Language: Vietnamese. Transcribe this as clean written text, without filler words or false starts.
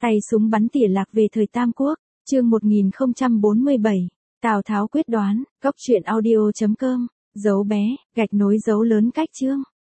Tay súng bắn tỉa lạc về thời Tam Quốc, chương 1047, Tào Tháo quyết đoán, góc truyện audio.com, dấu bé, gạch nối dấu lớn cách chương.